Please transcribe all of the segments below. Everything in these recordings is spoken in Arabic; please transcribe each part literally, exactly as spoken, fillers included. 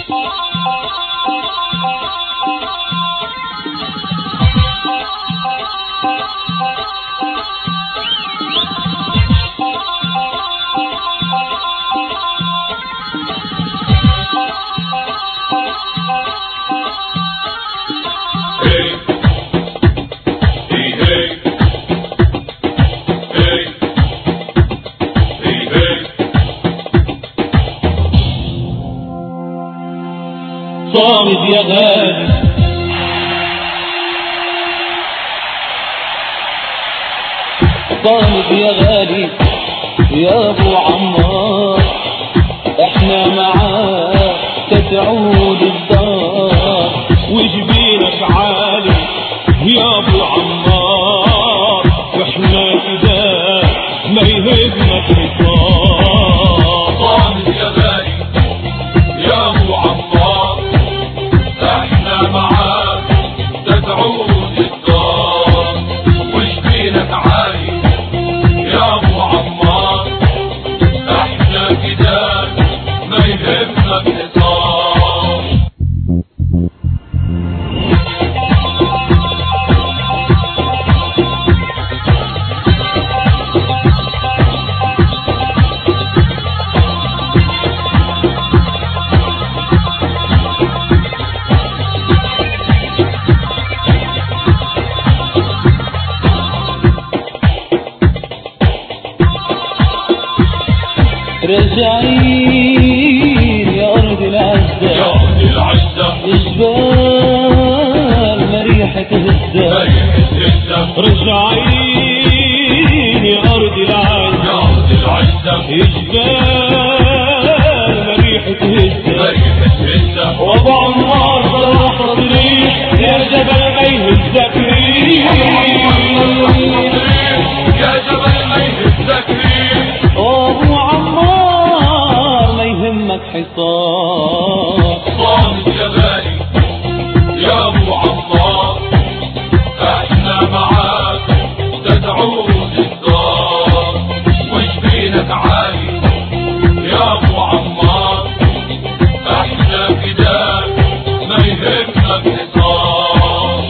صامد يا غالي صامد يا غالي يا ابو عمار، احنا معاك تتعود الدار وجبينك عالي يا ابو عمار، واحنا كده ما يهمك نصار. صامد يا غالي يا ابو عمار، احنا معاك تتعود الدار وجبينك عالي يا ابو عمار، احنا كده ما يهمك نصار. راجعين يا أرض العزة يا أرض العزة، جبال مريحة هزة راجعين يا أرض العزة يا أرض العزة، جبال مريحة هزة وأبو عمار صرح تصريح يا جبل ما يهزك ريح، يا جبل ما يهزك ريح، أبو عمار ما يهمك حصار. صامد يا غالي يا ابو عمار، احنا معاك تتعود الدار وجبينك عالي يا ابو عمار، احنا فداك ما يهمك نصار.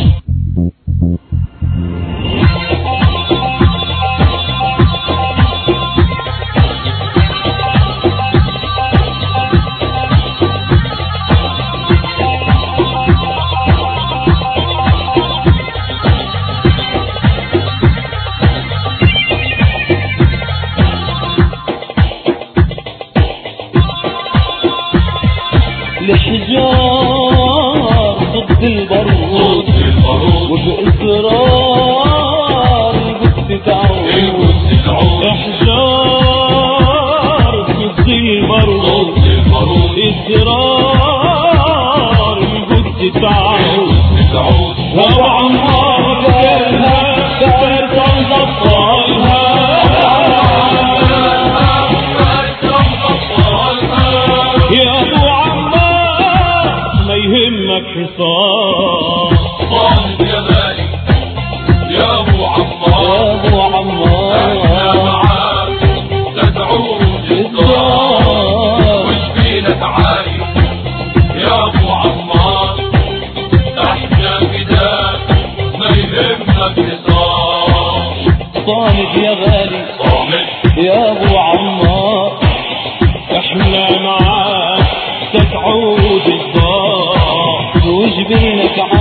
الحجار ضد البارود وبإصرار القدس تعود، احجار ضد البارود إصرار القدس تعود، وأبو عمار كانها كانت مبطلها يا أبو عمار ما يهمك حصار. صامد يا غالي يا ابو عمار، يا أبو عمار احنا معاك تتعود الدار وجبينك عالي يا ابو عمار، احنا فداك ما يهمك نصار. صامد يا غالي صامد يا أبو عمار، احنا معاك تتعود الدار وجبينك